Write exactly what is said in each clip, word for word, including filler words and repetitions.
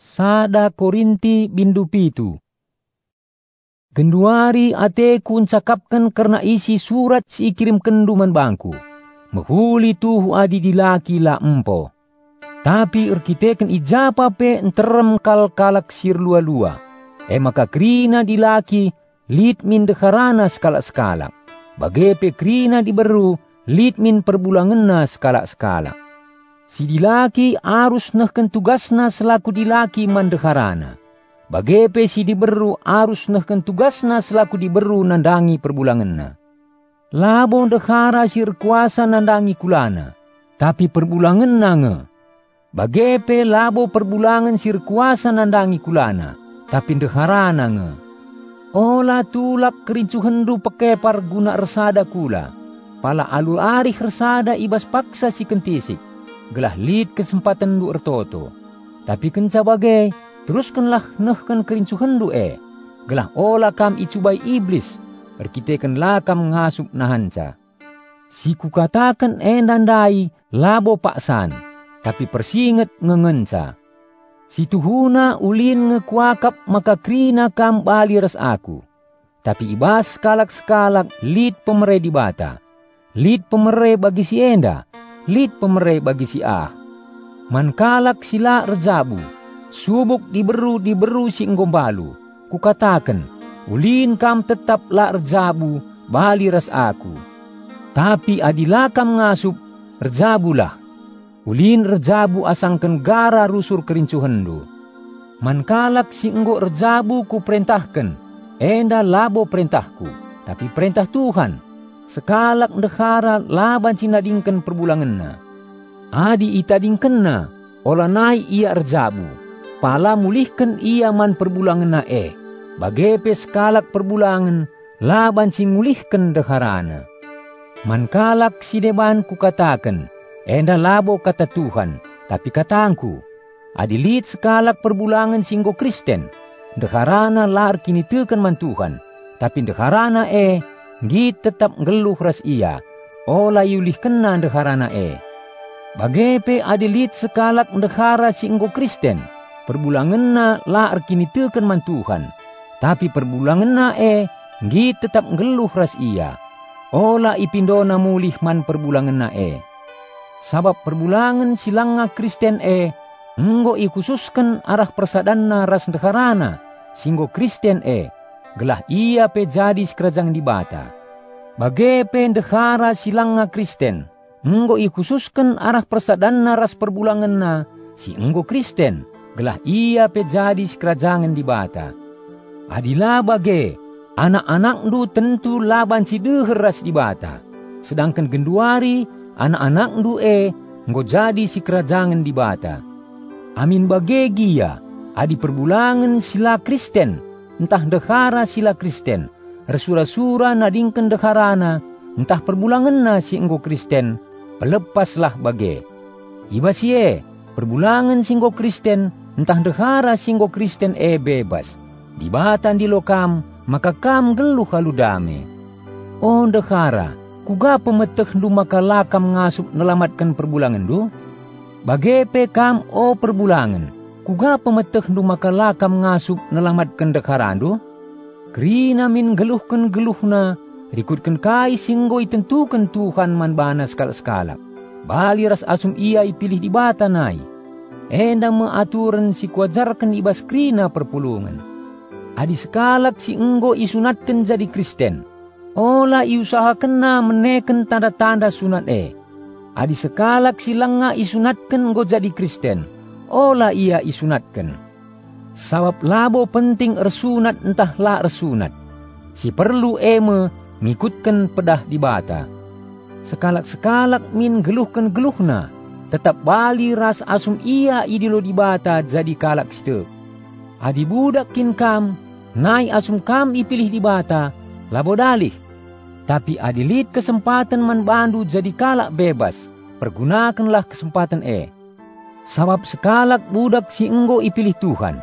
Sada Korinti bindu pitu. Genduari ateku uncakapkan karena isi surat si kirim kenduman bangku. Mahuli tuhu adi dilaki la empo. Tapi erkiteken ijapa pe enterem kal kalak sir lua-lua. E maka krina dilaki lit min dekharana skala-skala. Bagepe krina diberu lit min perbulangenna skala-skala. Si dilaki arus nehken tugasna selaku dilaki mandekharana. Bagepe si diberu arus nehken tugasna selaku diberu nandangi perbulangenna. Labo dekhara sir kuasa nandangi kulana, tapi perbulangenna nge. Bagepe labo perbulangan sir kuasa nandangi kulana, tapi dekharana nge. Ola tulap kerincuhendu pekepar guna resada kula. Pala alul arih resada ibas paksa si kentisik. Gelah lid kesempatan du ertoto. Tapi kenca bagai, teruskanlah nehken kerincuhendu e. Gelah ola kam icubai iblis, erkitekan lakam ngasup nahanca. Si kukatakan e nandai labo paksan, tapi persinget ngengenca. Si tuhuna ulin ngekuakap maka krina kam bali res aku. Tapi ibas skalak-skalak lid pemere di bata. Lid pemere bagi si enda. Lid pemere bagi si ah. Mankalak sila rejabu. Subuk diberu diberu si enggombalu. Kukatakan, ulin kam tetap la rejabu, bali ras aku. Tapi adilah kam ngasup, rejabulah. Ulin rejabu asangken gara rusur kerincuhendu. Mankalak si enggo rejabu ku perintahkan. Enda labo perintahku, tapi perintah Tuhan. Sekalak dekhara laban sinadingken perbulangenna. Adi itadingkenna, ola nai ia rejabu. Pala mulihken ia man perbulangenna e. Bagepe sekalak perbulangan, laban singulihken dekharana. Mankalak si deban kukatakan, enda labo kata Tuhan, tapi katangku. Adilit sekalak perbulangan singgo Kristen. Dekharana lar kini teken man Tuhan, tapi dekharana e, git tetap ngeluh ras ia, ola yulih kena dekharana e. Bagepe adilit sekalak dekhara singgo Kristen, perbulangenna lar kini teken man Tuhan, tapi perbulangenna e, git tetap ngeluh ras ia, ola ipindona mulih man perbulangenna e. Sabab perbulangan silanga Kristen e, enggo ikhususkan arah persadanna ras dekharana, singgo Kristen e, gelah ia pe jadi kerajaan di bata. Bagepe dekhara silanga Kristen, enggo ikhususkan arah persadanna ras perbulangenna, si enggo Kristen, gelah ia pe jadi kerajaan di bata. Adilah bage, anak-anak du tentu laban si deher ras di bata. Sedangkan genduari, anak-anak du e, enggo jadi si kerajaan di bata. Amin bage gia, adi perbulangan sila Kristen, entah dekhara sila Kristen, resura-sura nadingken dekharana, entah perbulanganna si enggo Kristen, pelepaslah bage. Iba siye, perbulangan singgo Kristen, entah dekhara singgo Kristen e bebas. Dibatan di lokam, maka kam geluh halu dame. Oh dekhara, kuga pemeteh du maka lakam ngasup nelamatkan perbulangan du? Bagepe kam o perbulangan, kuga pemeteh du maka lakam ngasup nelamatkan dekharandu? Krina min geluhken geluhna, rikutken kai singgo itentukan Tuhan man bana skala-skala. Bali ras asum ia ipilih di bata nai. Enda meaturan si kuajarkan ibas krina perpulungan. Adi sekalak si enggo isunatkan jadi Kristen. Ola iusahakan na meneken tanda-tanda sunat e. Adi sekalak si langa isunatkan enggo jadi Kristen. Ola ia isunatkan. Sabab labo penting ersunat entah la ersunat. Si perlu eme ngikutkan pedah di bata. Sekalak-sekalak min geluhkan geluhna. Tetap bali ras asum ia idilo di bata jadi kalak situ. Adi budak kin kam, nai asum kam ipilih di bata, labo dalih. Tapi adilit kesempatan man bandu jadi kalak bebas, pergunakanlah kesempatan e. Sabab sekalak budak si enggo ipilih Tuhan,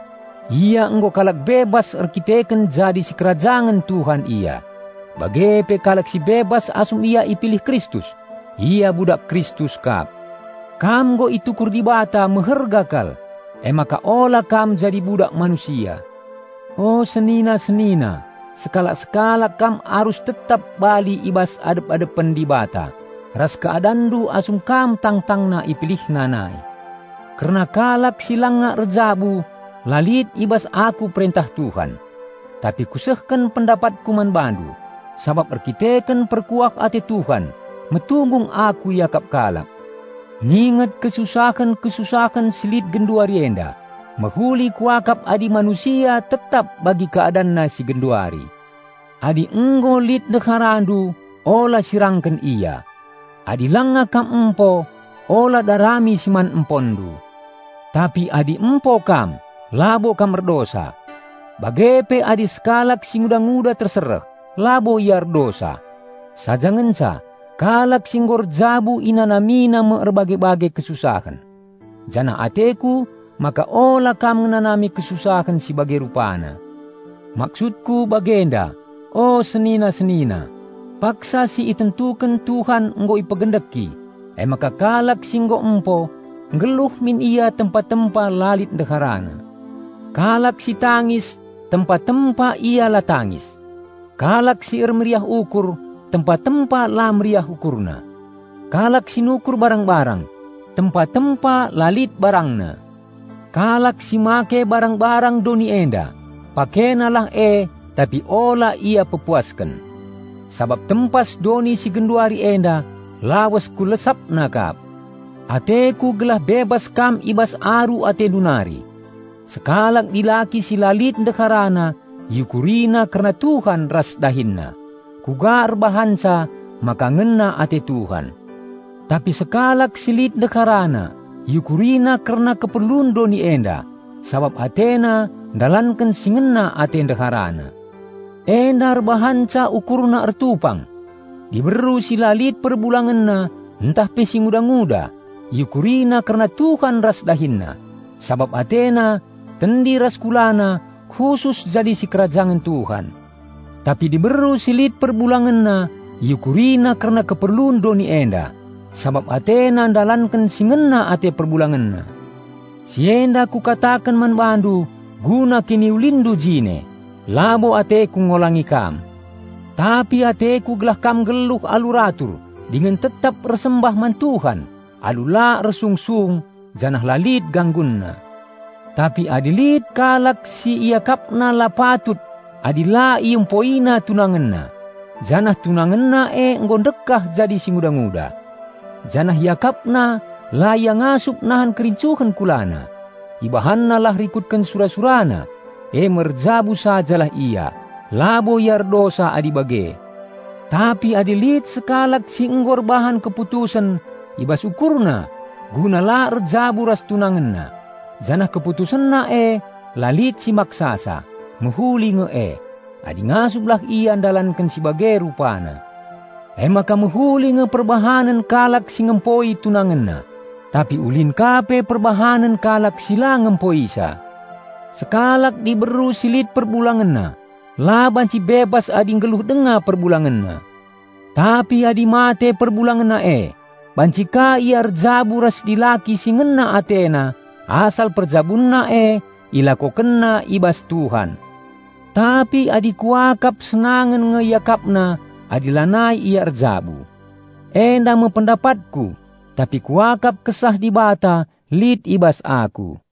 ia enggo kalak bebas erkiteken jadi si kerajaan Tuhan ia. Bagepe kalak si bebas asum ia ipilih Kristus, ia budak Kristus kap. Kam go itukur di bata mehergakal, Eh maka olah kam jadi budak manusia. Oh senina-senina, sekala-sekala kam harus tetap bali ibas adep-adepan di bata. Ras keadandu asum kam tang-tangna ipilih nanai. Karena kalak silanga rejabu, lalit ibas aku perintah Tuhan. Tapi kusehkan pendapatku man bandu, sabab erkiteken perkuak ate Tuhan, metunggung aku yakap kalak. Ningat kesusahan-kesusahan silit genduari enda, mahuli kuakap adi manusia tetap bagi keadaan si genduari. Adi enggo lit nekharandu, ola sirangken iya. Adi langa kam empo, ola darami siman empondu. Tapi adi empo kam, labo kam berdosa. Bagepe adi sekalak sing uda-nguda terserah, labo iar dosa. Sajangensa, kalak singgor jabu inanamina meerbage-bage kesusahan. Jana ateku, maka ola kam menanami kesusahan si bage rupana. Maksudku bagenda, oh senina-senina, paksa si itentukan Tuhan enggo ipagendeki, eh maka kalak singgo empo, ngeluh min iya tempat-tempat lalit deharana. Kalak si tangis, tempat-tempat ia la tangis. Kalak si ermeriah ukur, tempat-tempat la meriah ukurna. Kalak si nukur barang-barang, tempat-tempat lalit barangna. Kalak si make barang-barang doni enda, pakenalah e, tapi ola ia pepuaskan. Sabab tempas doni si genduari enda, lawas kulesap nakap. Ateku gelah bebas kam ibas aru ate dunari. Sekalak dilaki si lalit dekarana, yukurina karena Tuhan ras dahinna. Kugar bahansa, maka ngena ate Tuhan. Tapi sekalak silit dekarana, yukurina karena keperluan doni enda, sabab atena dalankan singena ate dekarana. Endar bahansa ukurna ertupang. Diberu si lalit perbulanganna, entah pesing muda-muda, yukurina karena Tuhan ras dahinna. Sabab atena, tendi ras kulana, khusus jadi si kerajaan Tuhan. Tapi diberu silit perbulanganna, yukurina karena keperluan doni enda, sabab atena dalankan singena ate perbulanganna. Sienda ku katakan man bandu, guna kini ulindu jine, labo ateku ngolangi kam. Tapi ateku gelah kam geluh aluratur, dengan tetap resembah man Tuhan, alula resungsung, janah lalit ganggunna. Tapi adilit kalak si ia kapna la patut, adila iyong poina tunangenna. Janah tunangenna e ngondekah jadi si muda-muda. Janah yakapna la yang ngasup nahan kerincuhan kulana. Ibahanna lah rikutkan sura-surana, e merjabu sajalah ia, labo yar dosa adibage. Tapi adilit sekalak si enggor bahan keputusan, ibas ukurna, guna la rjabu ras tunangenna. Janah keputusan na e, lalit si maksasa, mahuli nge e, adi ngasublah ia andalankan si bagai rupana. E maka mahuli nge perbahanan kalak si ngempoi tunangan na, tapi ulin kape perbahanan kalak sila ngempoi sa. Sekalak diberu silit perbulangan na, laban si bebas adi ngeluh denga perbulangan na. Tapi adi mate perbulangan na e, bancika ia rjabu ras dilaki si ngena atena, asal perjabunna e ilako kena ibas Tuhan. Tapi adi kuakap senangan ngeyakapna adilanai ia erjabu. Enda mempendapatku, tapi kuakap kesah di bata lit ibas aku.